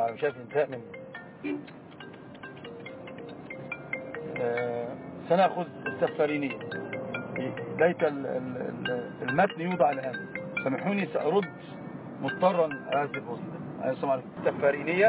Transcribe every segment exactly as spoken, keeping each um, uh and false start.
أنا شايف انتهاء من آه سنأخذ السفارينية. ليت المتن يوضع الآن، سامحوني سأرد مضطرا هذه الوصية. السفارينية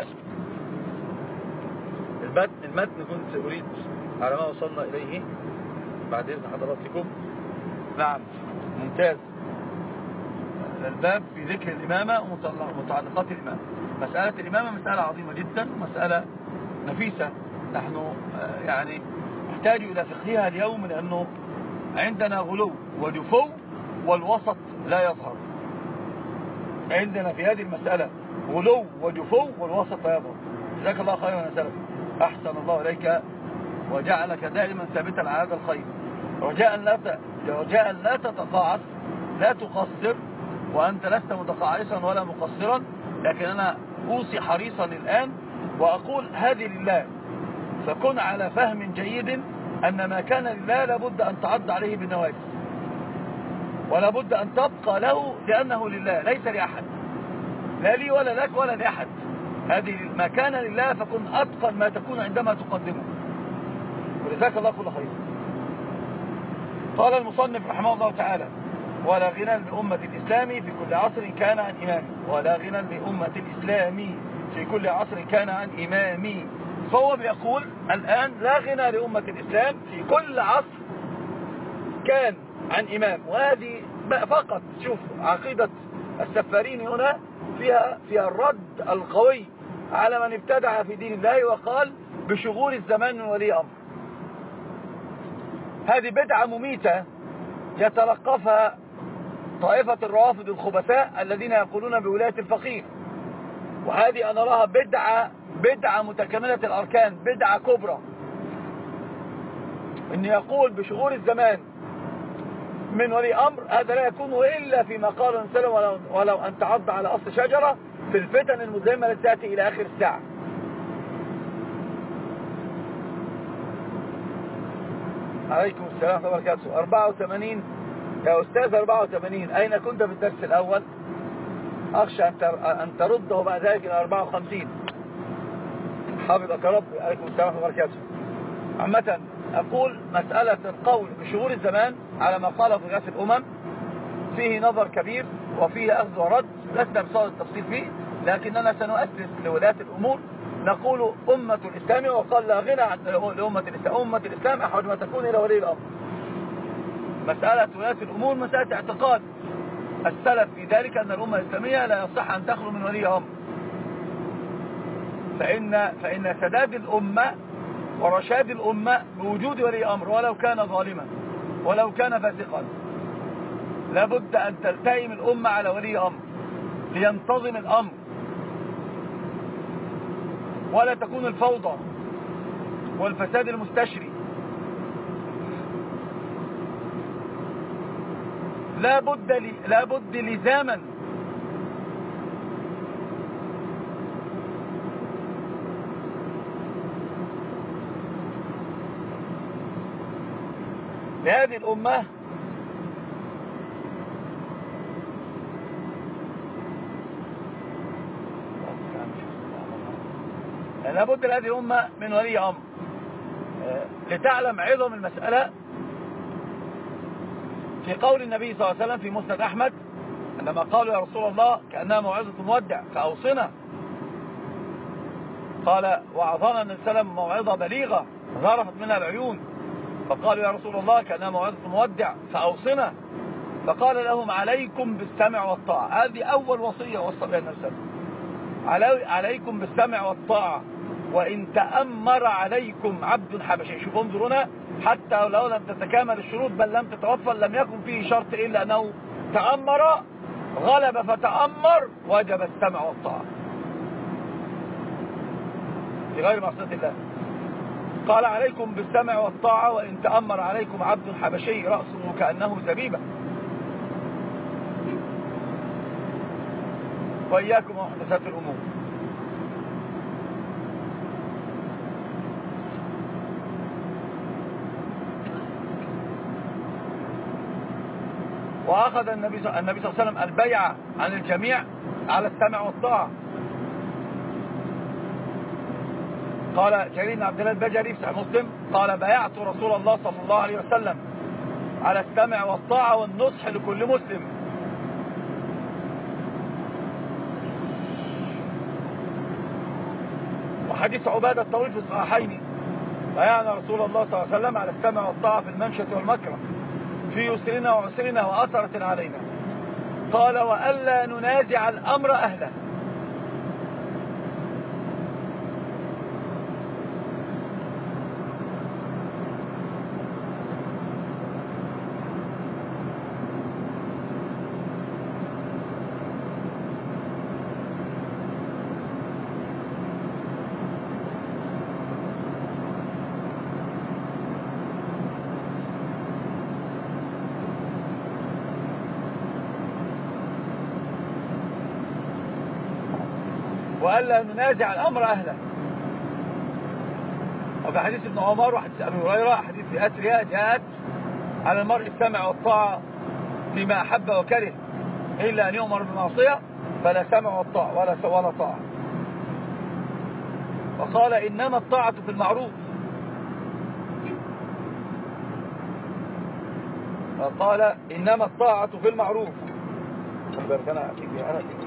المتن المتن كنت أريد على ما وصلنا إليه بعد إذن حضراتكم. نعم ممتاز. الباب في ذكر الإمامة ومتعلقات الإمامة. مسألة الإمامة مسألة عظيمة جدا، مسألة نفيسة، نحن يعني نحتاج إلى فقهها اليوم، لأنه عندنا غلو وجفو والوسط لا يظهر. عندنا في هذه المسألة غلو وجفو والوسط لا يظهر. جزاك الله خيرا يا سلف، أحسن الله إليك وجعلك دائما ثابتا على هذا الخير. رجاء لا رجاء لا تتقاعس، لا تقصر، وأنت لست متقاعسا ولا مقصرا، لكن أنا أوصي حريصا الآن وأقول هذه لله، فكن على فهم جيد أن ما كان لله لابد أن تعض عليه بالنواجذ، ولا بد أن تبقى له لأنه لله ليس لأحد، لا لي ولا لك ولا لأحد. هذه ما كان لله فكن أتقن ما تكون عندما تقدمه، ولذلك الله كل خير. قال المصنف رحمه الله تعالى: ولا غنى لأمة الإسلام في كل عصر كان عن إمامي. ولا غنى لأمة الإسلام في كل عصر كان عن إمامي. فهو بيقول الآن لا غنى لأمة الإسلام في كل عصر كان عن إمام. وهذه فقط شوف عقيدة السفارين هنا فيها فيها الرد القوي على من ابتدع في دين الله وقال بشغول الزمان من ولي أمر. هذه بدعة مميتة يتلقفها طائفة الروافض الخبثاء الذين يقولون بولاية الفقيه، وهذه أنا أراها بدعة بدعة متكاملة الأركان، بدعة كبرى. إن يقول بشغول الزمان من ولي أمر، هذا لا يكون إلا فيما قال النبي ولو, ولو أن تعض على أصل شجرة في الفتن المظلمة التي تأتي إلى آخر الساعة. عليكم السلام ورحمة الله وبركاته. أربعة وثمانين يا أستاذ، أربعة وثمانين. أين كنت في الدرس الأول؟ أخشى أن ترده بعد ذلك إلى أربعة وخمسين. حافظك ربي. عليكم السلام ورحمة الله وبركاته. عامة أقول مسألة القول بشغول الزمان على ما قاله في غاث الأمم فيه نظر كبير وفيه أخذ ورد، لسنا بصدد التفصيل فيه، لكننا سنؤسس لولاة الأمور نقول أمة الإسلام، وقال لا غنى عن لأمة الإسلام. أمة الإسلام أحوج ما تكون إلى ولي الأمر. مسألة ولاة الأمور مسألة اعتقاد السلف في ذلك أن الأمة الإسلامية لا يصح أن تخلو من ولي أمر، فإن, فإن سداد الأمة ورشاد الأمة بوجود ولي أمر، ولو كان ظالما ولو كان فاسقا. لابد أن تلتئم الأمة على ولي أمر لينتظم الأمر، ولا تكون الفوضى والفساد المستشري. لا بد لي لا بد لزاما لهذه الأمة لا بد لهذه الأمة من ولي أمر. لتعلم عظم المسألة في قول النبي صلى الله عليه وسلم في مسند أحمد عندما قالوا يا رسول الله كأنها موعظة مودع فأوصنا، قال وعظنا النبي صلى الله عليه وسلم موعظة بليغة ظرفت منها العيون، فقالوا يا رسول الله كأنها موعظة مودع فأوصنا، فقال لهم عليكم بالسمع والطاعة. هذه أول وصية وصى بها النبي صلى الله عليه وسلم، عليكم بالسمع والطاعة وإن تأمر عليكم عبد حبشي. شوفوا انظرونا، حتى لو لم تتكامل الشروط بل لم تتوفر لم يكن فيه شرط إلا أنه تأمر، غلب فتأمر، وجب السمع والطاعة لغير معصية الله. قال عليكم بالسمع والطاعة وإن تأمر عليكم عبد حبشي رأسه كأنه زبيبة. وإياكم ومحدثات الأمور. وأخذ النبي صلى الله عليه وسلم البيعة عن الجميع على السمع والطاعة. قال جرير بن عبد الله البجلي في صحيح مسلم قال بايعت رسول الله صلى الله عليه وسلم على السمع والطاعة والنصح لكل مسلم. وحديث عبادة الطويل في الصحيحين بايعنا رسول الله صلى الله عليه وسلم على السمع والطاعة في المنشة والمكره في يسرنا وعسرنا وأثرة علينا. قال وألا ننازع الأمر أهله. وألا ننازع الأمر أهله. وفي حديث ابن عمر وحديث أبي هريرة حديث أسرية جاءت على المرء السمع والطاعة فيما أحب وكره إلا أن يؤمر بمعصية فلا سمع والطاعة ولا ولا طاعة. وقال إنما الطاعة في المعروف. وقال إنما الطاعة في المعروف. أنا أتيجي أنا أتيجي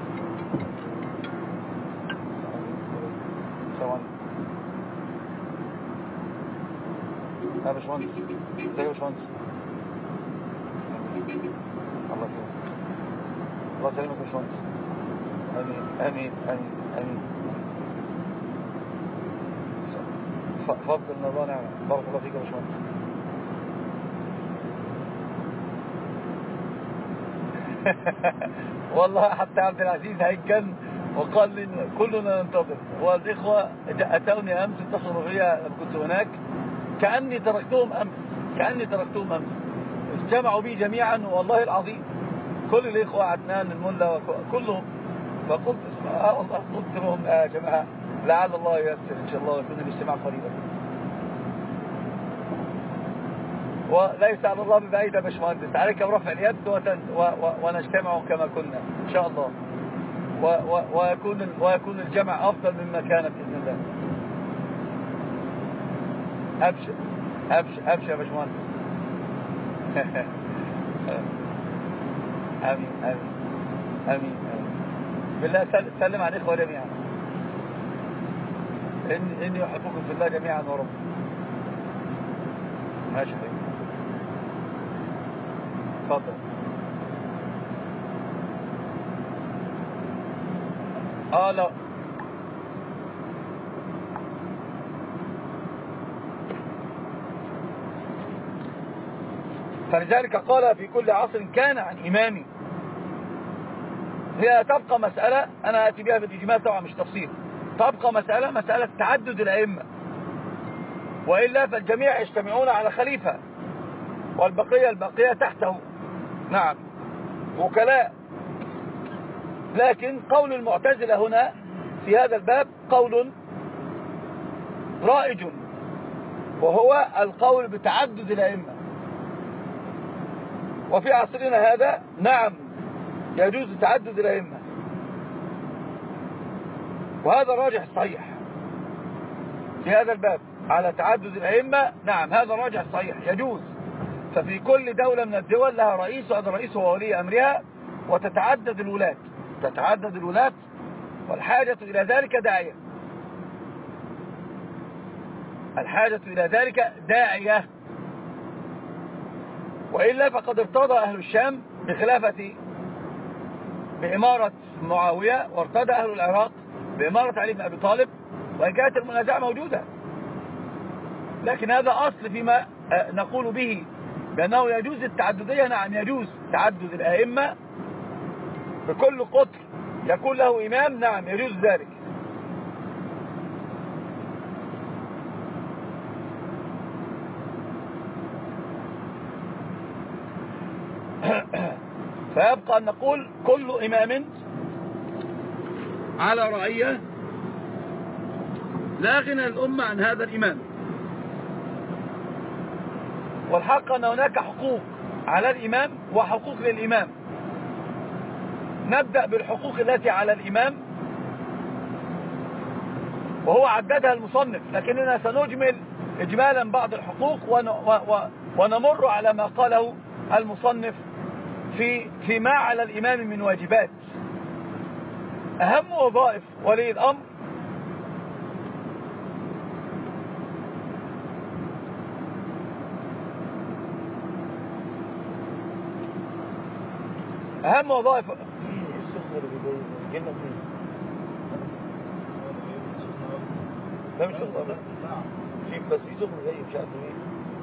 يا باشمهندس ازيك يا باشمهندس الله يسلمك الله يسلمك يا باشمهندس امين امين امين امين فضل من الله نعمه بارك الله فيك يا باشمهندس والله حتى عبد العزيز هيكل وقال لي كلنا ننتظر والإخوة أتوني أمس اتصلوا بي لما كنت هناك كأني تركتهم أمس كأني تركتهم أمس اجتمعوا بي جميعا والله العظيم كل الإخوة عدنان الملا كلهم فقلت آه والله قلت لهم يا آه جماعة لعل الله ييسر إن شاء الله ويكون الاجتماع قريبا وليس على الله ببعيد يا باشمهندس عليك برفع اليد ونجتمع كما كنا إن شاء الله و و ويكون ويكون الجمع أفضل مما كان بإذن الله. أبشر أبشر أبشر يا باشمهندس. آمين آمين آمين آمين. بالله سلم على الإخوة جميعا. إني إني أحبكم في الله جميعا ورب. ماشي حبيبي. تفضل. آه لا فلذلك قال في كل عصر كان عن إمامي. هي تبقى مسألة أنا أتي بها بالإجمال طبعا مش تفصيل. تبقى مسألة مسألة تعدد الأئمة وإلا فالجميع يجتمعون على خليفة والبقية البقية تحته نعم وكلاء. لكن قول المعتزلة هنا في هذا الباب قول رائج وهو القول بتعدد الأئمة. وفي عصرنا هذا نعم يجوز تعدد الأئمة وهذا راجح صحيح في هذا الباب على تعدد الأئمة. نعم هذا راجح صحيح يجوز. ففي كل دولة من الدول لها رئيس وهذا الرئيس هو ولي أمرها وتتعدد الولاة تتعدد الولاة والحاجة إلى ذلك داعية الحاجة إلى ذلك داعية. وإلا فقد ارتضى أهل الشام بخلافة بإمارة معاوية وارتضى أهل العراق بإمارة علي بن أبي طالب وإن كانت المنازعة موجودة. لكن هذا أصل فيما نقول به بأنه يجوز التعددية. نعم يجوز تعدد الأئمة بكل قطر يكون له إمام. نعم يجوز ذلك. فيبقى أن نقول كل إمام على رعية لا غنى الأمة عن هذا الإمام. والحق أن هناك حقوق على الإمام وحقوق للإمام. نبدأ بالحقوق التي على الإمام وهو عددها المصنف، لكننا سنجمل إجمالا بعض الحقوق ونمر على ما قاله المصنف في فيما على الإمام من واجبات. أهم وظائف ولي الأمر أهم وظائف لا مش سخن في بس في سخن زي مش عارف ايه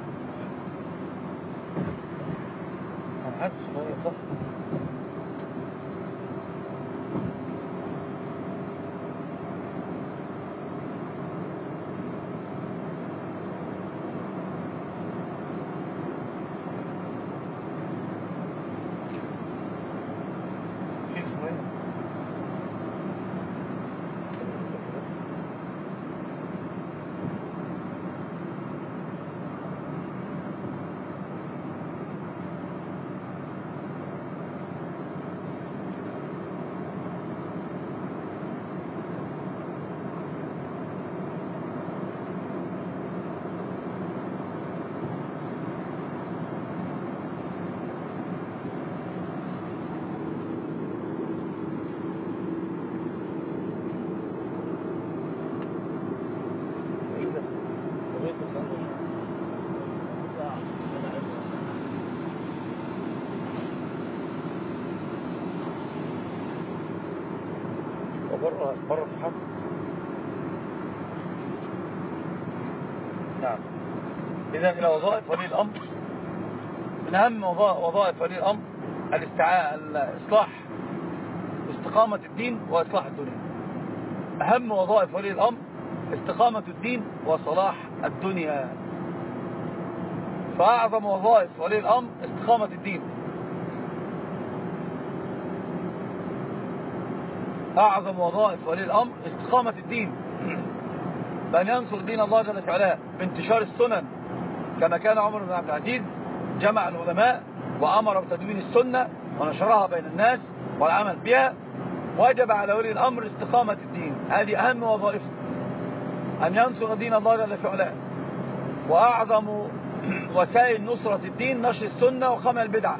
انا حاسس شويه صح. بره بره في حرب. نعم. إذا إلى وظائف ولي الأمر، من أهم وظائف ولي الأمر الاستعاء الإصلاح استقامة الدين وإصلاح الدنيا. أهم وظائف ولي الأمر استقامة الدين وصلاح الدنيا. فأعظم وظائف ولي الأمر استقامة الدين. أعظم وظائف ولي الأمر استقامة الدين، بأن ينصر دين الله جل وعلا بانتشار السنن، كما كان عمر بن عبد العزيز جمع العلماء وأمر بتدوين السنة ونشرها بين الناس والعمل بها. وجب على ولي الأمر استقامة الدين، هذه أهم وظائفه، أن ينصر دين الله جل وعلا. وأعظم وسائل نصرة الدين نشر السنة وقمع البدعة،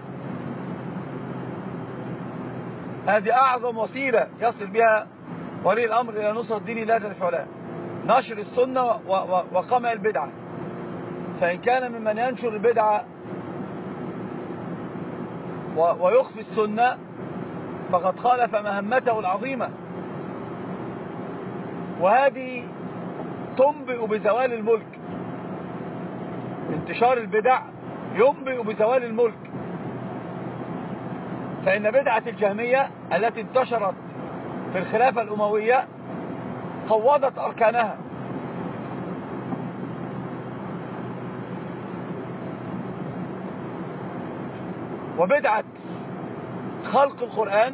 هذه أعظم وسيلة يصل بها ولي الأمر إلى نصرة دين الله جل وعلا، نشر السنة وقمع البدعة. فإن كان ممن ينشر البدعة ويخفي السنة فقد خالف مهمته العظيمة، وهذه تنبئ بزوال الملك. انتشار البدع ينبئ بزوال الملك، فإن بدعة الجهمية التي انتشرت في الخلافة الأموية قوضت أركانها، وبدعة خلق القرآن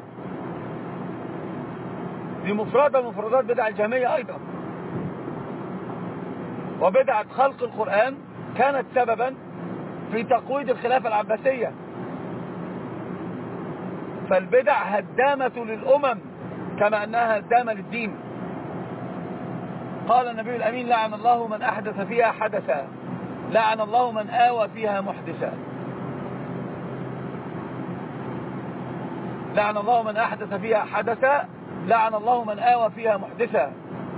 دي مفردة مفردات بدع الجهمية أيضا. وبدعة خلق القرآن كانت سببا في تقويض الخلافة العباسية. فالبدع هدامة للأمم كما أنها هدامة للدين. قال النبي الأمين: لعن الله من أحدث فيها حدثا، لعن الله من آوى فيها محدثا. لعن الله من أحدث فيها حدثا، لعن الله من آوى فيها محدثا.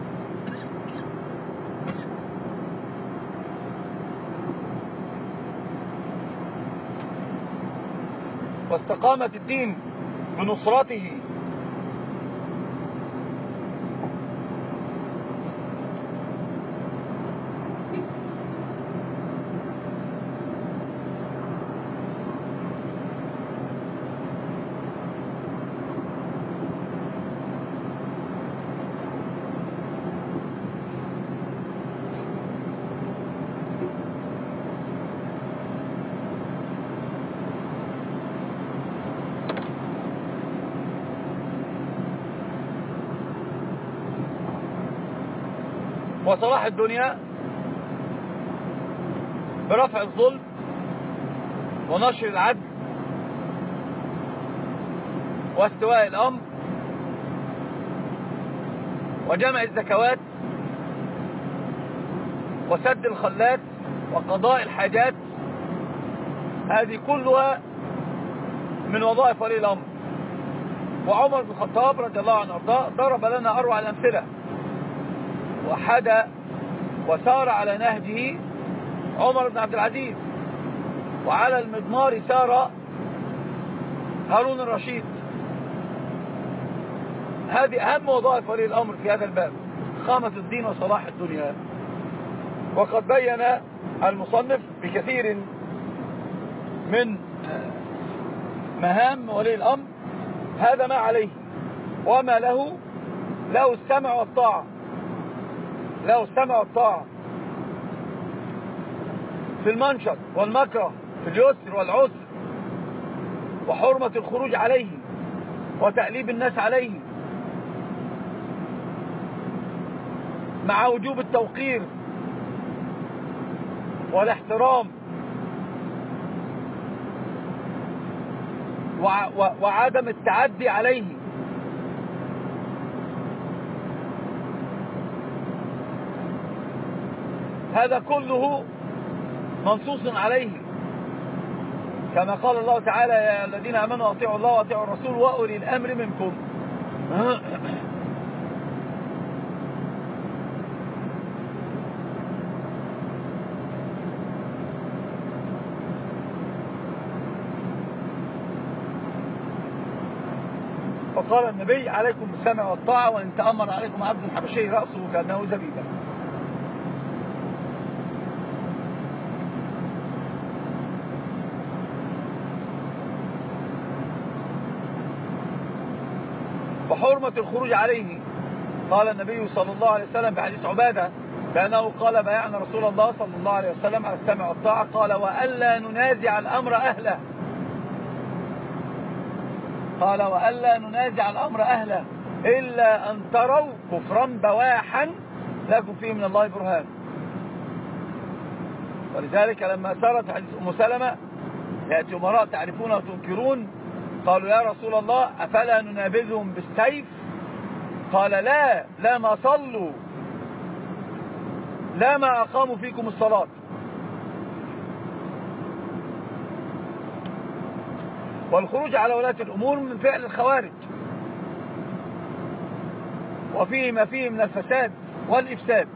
واستقامة الدين بنصرته وصلاح الدنيا برفع الظلم ونشر العدل واستواء الأمر وجمع الزكوات وسد الخلات وقضاء الحاجات، هذه كلها من وظائف ولي الأمر. وعمر بن الخطاب رضي الله عنه وارضاه ضرب لنا أروع الأمثلة، وحدى وسار على نهجه عمر بن عبد العزيز، وعلى المضمار سار هارون الرشيد. هذه أهم وظائف ولي الأمر في هذا الباب، خامة الدين وصلاح الدنيا. وقد بين المصنف بكثير من مهام ولي الأمر هذا ما عليه وما له. له السمع والطاعة، له السمع والطاعة في المنشط والمكره، في اليسر والعسر، وحرمة الخروج عليه وتأليب الناس عليه، مع وجوب التوقير والاحترام وعدم التعدي عليه. هذا كله منصوص عليه، كما قال الله تعالى: يا الذين آمنوا أطيعوا الله وأطيعوا الرسول وأولي الأمر منكم. وقال النبي: عليكم بالسمع والطاعة، وإن تأمر عليكم عبد حبشي رأسه كأنه زبيبة. وحرمة الخروج عليه، قال النبي صلى الله عليه وسلم في حديث عبادة بأنه قال: بايعنا رسول الله صلى الله عليه وسلم على السمع والطاعة، قال: وألا ننازع الأمر أهله، قال: وألا ننازع الأمر أهله إلا أن تروا كفرا بواحا لكم فيه من الله برهان. ولذلك لما سارت حديث أم سلمة: يأتي أمراء تعرفون وتنكرون، قالوا: يا رسول الله أفلا ننابذهم بالسيف؟ قال: لا لا ما صلوا، لا ما أقاموا فيكم الصلاة. والخروج على ولاة الأمور من فعل الخوارج، وفيه ما فيه من الفساد والإفساد.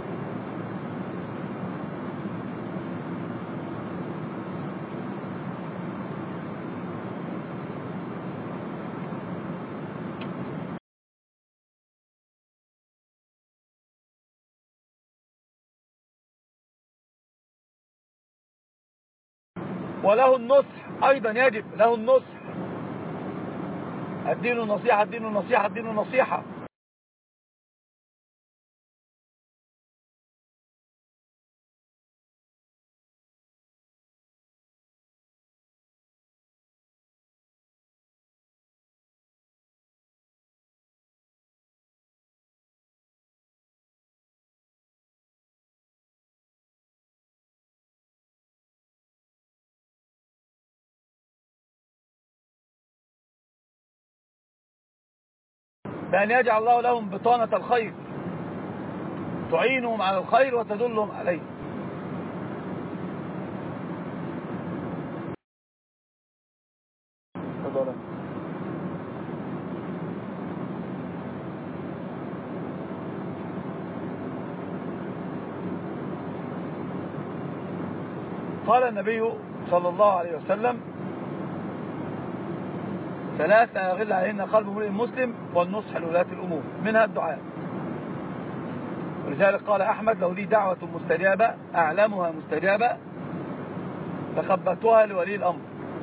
وله النصح أيضا، يجب له النصح. الدين النصيحة، الدين النصيحة، الدين النصيحة. بأن يجعل الله لهم بطانة الخير تعينهم على الخير وتدلهم عليه. قال النبي صلى الله عليه وسلم: ثلاث لا يغل عليهن قلب امرئ مسلم، والنصح لولاة الأمور، منها الدعاء. ولذلك قال أحمد: لو لي دعوة مستجابة أعلمها مستجابة لخبتها لولي الأمر.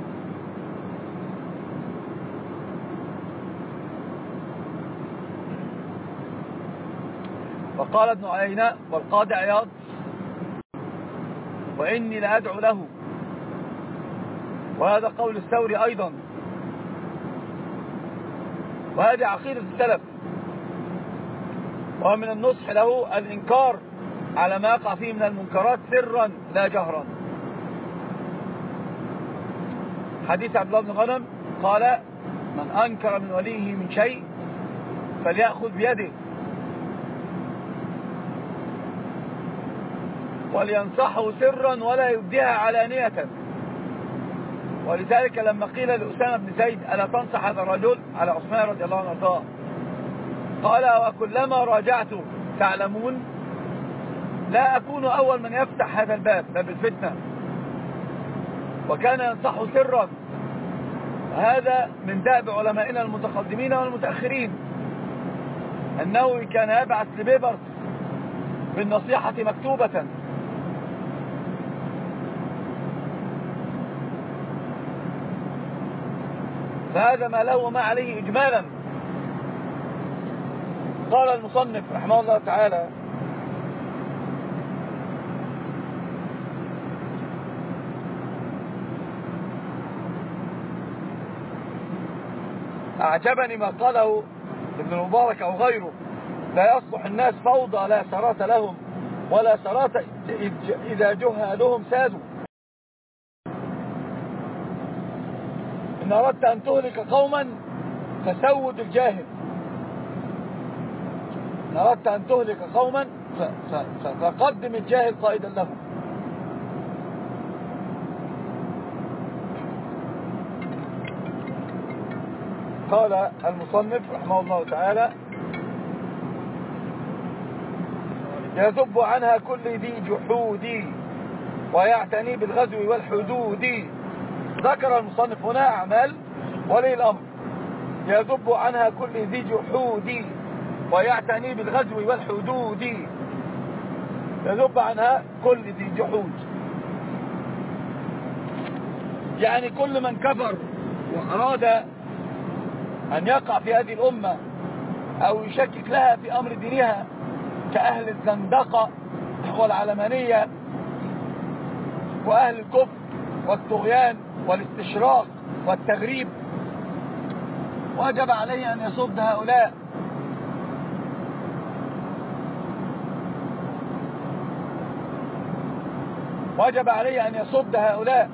وقال ابن عيينة والقاضي عياض: وإني لأدعو له. وهذا قول الثوري أيضا، وهذه عقيدة السلف. ومن النصح له الإنكار على ما يقع فيه من المنكرات سرا لا جهرا. حديث عبد الله بن غنم قال: من أنكر من وليه من شيء فليأخذ بيده. ولينصحه سرا ولا يبديها علانية. ولذلك لما قيل لأسامة بن زيد ألا تنصح هذا الرجل على عثمان رضي الله عنه وارضاه، قال وكلما راجعت تعلمون لا أكون أول من يفتح هذا الباب، باب الفتنة، وكان ينصحه سرا. هذا من دأب علمائنا المتقدمين والمتأخرين، أنه كان يبعث لبيبرس بالنصيحة مكتوبة. فهذا ما له وما عليه إجمالا. قال المصنف رحمه الله تعالى: أعجبني ما قاله ابن المبارك أو غيره: لا يصلح الناس فوضى لا سرات لهم ولا سرات إذا جهالهم سادوا. إن أردت أن تهلك قوما فسود الجاهل، إن أردت أن تهلك قوما فقدم الجاهل قائدا لهم. قال المصنف رحمه الله تعالى: يذب عنها كل ذي جحود ويعتني بالغزو والحدود. ذكر المصنف هنا أعمال ولي الأمر: يذب عنها كل ذي جحود ويعتني بالغزو والحدود. يذب عنها كل ذي جحود، يعني كل من كفر وأراد أن يقع في هذه الأمة أو يشكك لها في أمر دينها، كأهل الزندقة والعلمانية وأهل الكفر والطغيان والاستشراق والتغريب، وجب عليه أن يصد هؤلاء. وجب عليه أن يصد هؤلاء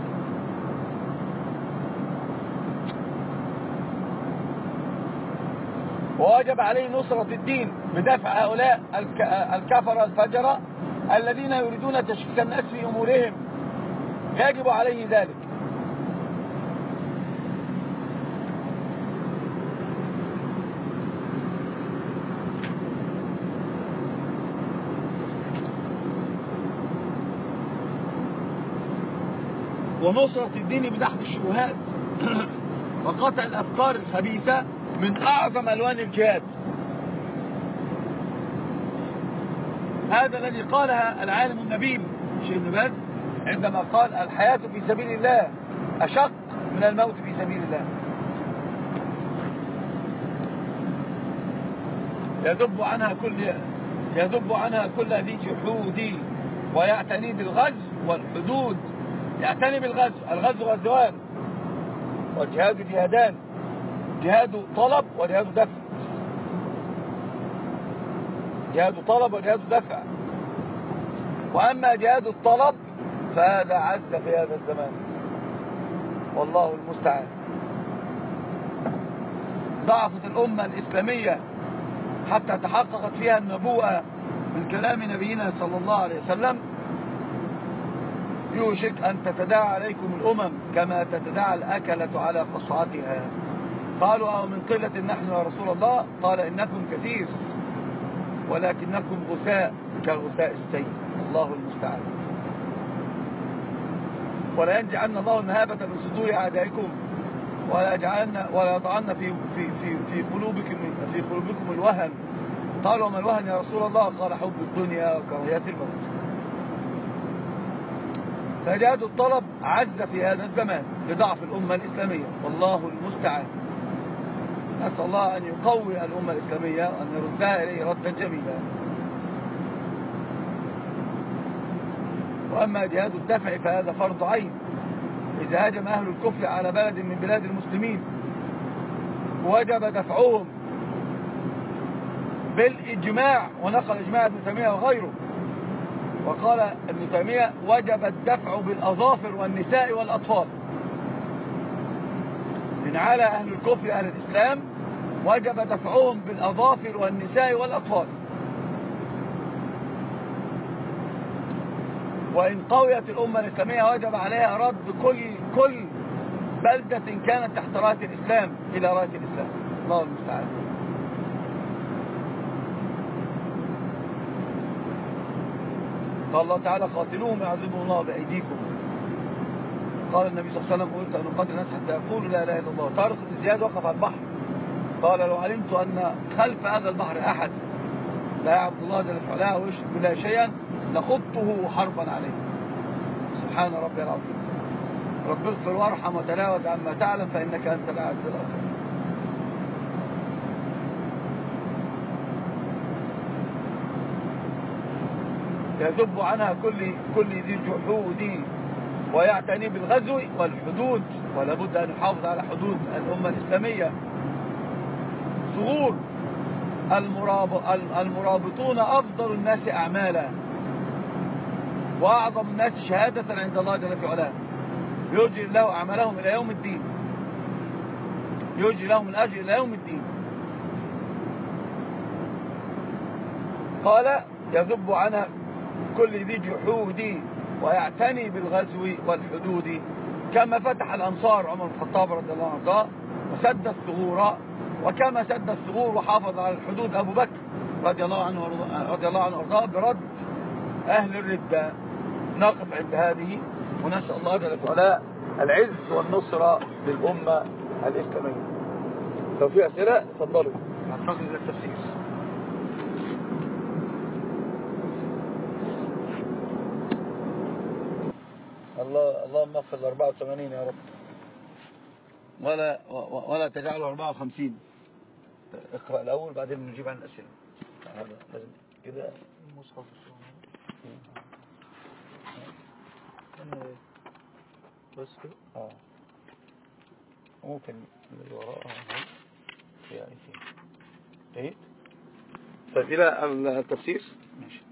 ووجب عليه نصرة الدين بدفع هؤلاء الكفرة الفجرة الذين يريدون تشكيك الناس في أمورهم. يجب عليه ذلك. ونصرة الدين بدحض الشبهات وقطع الأفكار الخبيثة من أعظم ألوان الجهاد. هذا الذي قالها العالم النبيل شيخ ابن باز عندما قال: الحياة في سبيل الله أشق من الموت في سبيل الله. يذب عنها كل يذب عنها كل ذي جحود ويعتني بالغزو والحدود. يعتني بالغزو، الغزو غزوان والجهاد جهادان: جهاد طلب وجهاد دفع. جهاد طلب وجهاد دفع. وأما جهاد الطلب فهذا عز في هذا الزمان، والله المستعان. ضعفت الأمة الإسلامية حتى تحققت فيها النبوءة من كلام نبينا صلى الله عليه وسلم: يوشك أن تتداعى عليكم الأمم كما تتداعى الأكلة على قصعتها. قالوا: أو من قلة نحن يا رسول الله؟ قال: إنكم كثير ولكنكم غثاء كغثاء السيل. الله المستعان. ولا ينزعن الله المهابة من صدور أعدائكم ولا يجعلن ولا يضعن في في في في قلوبكم في قلوبكم الوهن. قالوا: وما الوهن يا رسول الله؟ قال: حب الدنيا وكراهية الموت. فجهاد الطلب عز في هذا الزمان لضعف الأمة الإسلامية، والله المستعان. نسأل الله أن يقوي الأمة الإسلامية وأن يردها إليه ردا جميلا. وأما جهاد الدفع فهذا فرض عين. إذا هاجم أهل الكفر على بلد من بلاد المسلمين وجب دفعهم بالإجماع، ونقل إجماع ابن تيمية وغيره. وقال ابن تيمية: وجب الدفع بالأظافر والنساء والأطفال. من على أهل الكفر أهل الإسلام وجب دفعهم بالأظافر والنساء والأطفال. وإن قويت الأمة الإسلامية وجب عليها رد كل كل بلدة كانت تحت راية الإسلام إلى راية الإسلام. الله المستعان. قال الله تعالى قاتلوهم يعذبهم الله بأيديكم. قال النبي صلى الله عليه وسلم قلت أن نقاتل الناس حتى يقولوا لا إله إلا الله. طارق بن زياد وقف على البحر قال لو علمت أن خلف هذا البحر أحد لا يعبد الله جل في علاه ويشرك بالله شيئا لخضته حربا عليه. سبحان ربي العظيم. رب اغفر وارحم وتجاوز عما تعلم فإنك أنت العز الأكرم. يذب عنها كل كل ذي جحود ويعتني بالغزو والحدود، ولا بد أن يحافظ على حدود الأمة الإسلامية. ظهور المرابطون أفضل الناس أعمالا وأعظم الناس شهادة عند الله جل في علاه، يجري له أعمالهم إلى يوم الدين، يجري لهم الأجر إلى يوم الدين. قال يذب عنها كل ذي جحود ويعتني بالغزو والحدود، كما فتح الأنصار عمر بن الخطاب رضي الله عنه وسد الثغور، وكما سد الثغور وحافظ على الحدود أبو بكر رضي الله عنه رضي الله عنه وارضاه برد أهل الردة. نقف عند هذه ونسأل الله جل وعلا العز والنصرة للأمة الإسلامية. لو في أسئلة تفضلوا. هننتقل إلى التفسير. الله اللهم اغفر أربعة وثمانين يا رب، ولا ولا تجعله أربعة وخمسين. اقرأ الأول بعدين نجيب عن الأسئلة. هذا لازم كده المصحف بس كده. اه ممكن اللي وراءها في آيتين. طيب إلى التفسير. ماشي.